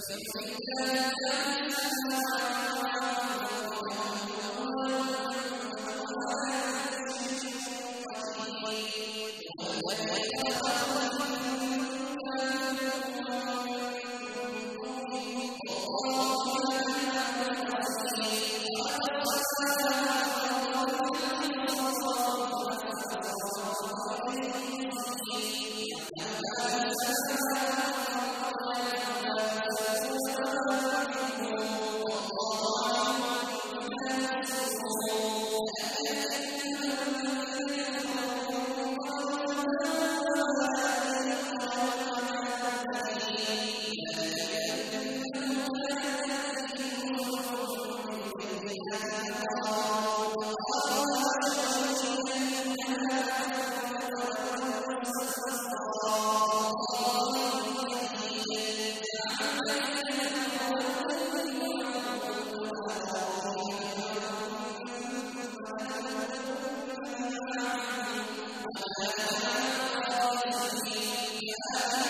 يُسَبِّحُ لِلَّهِ مَا فِي السَّمَاوَاتِ وَمَا فِي الْأَرْضِ وَهُوَ الْعَلِيُّ الْعَظِيمُ هُوَ الَّذِي خَلَقَكُم مِّن طِينٍ ثُمَّ جَعَلَ مِنْهُ زَوْجَيْنِ خَلَقَ السَّمَاوَاتِ وَالْأَرْضَ وَصَوَّرَكُمْ فَأَحْسَنَ صُوَرَكُمْ يَعْلَمُ مَا فِي السَّمَاوَاتِ وَيَعْلَمُ مَا تَكْسِبُ كُلُّ نَفْسٍ وَاللَّهُ بِمَا تَعْمَلُونَ الَّذِينَ آمَنُوا وَرَبُّهُمْ وَمَا هُمْ بِخَارِجِينَ مِنْهَا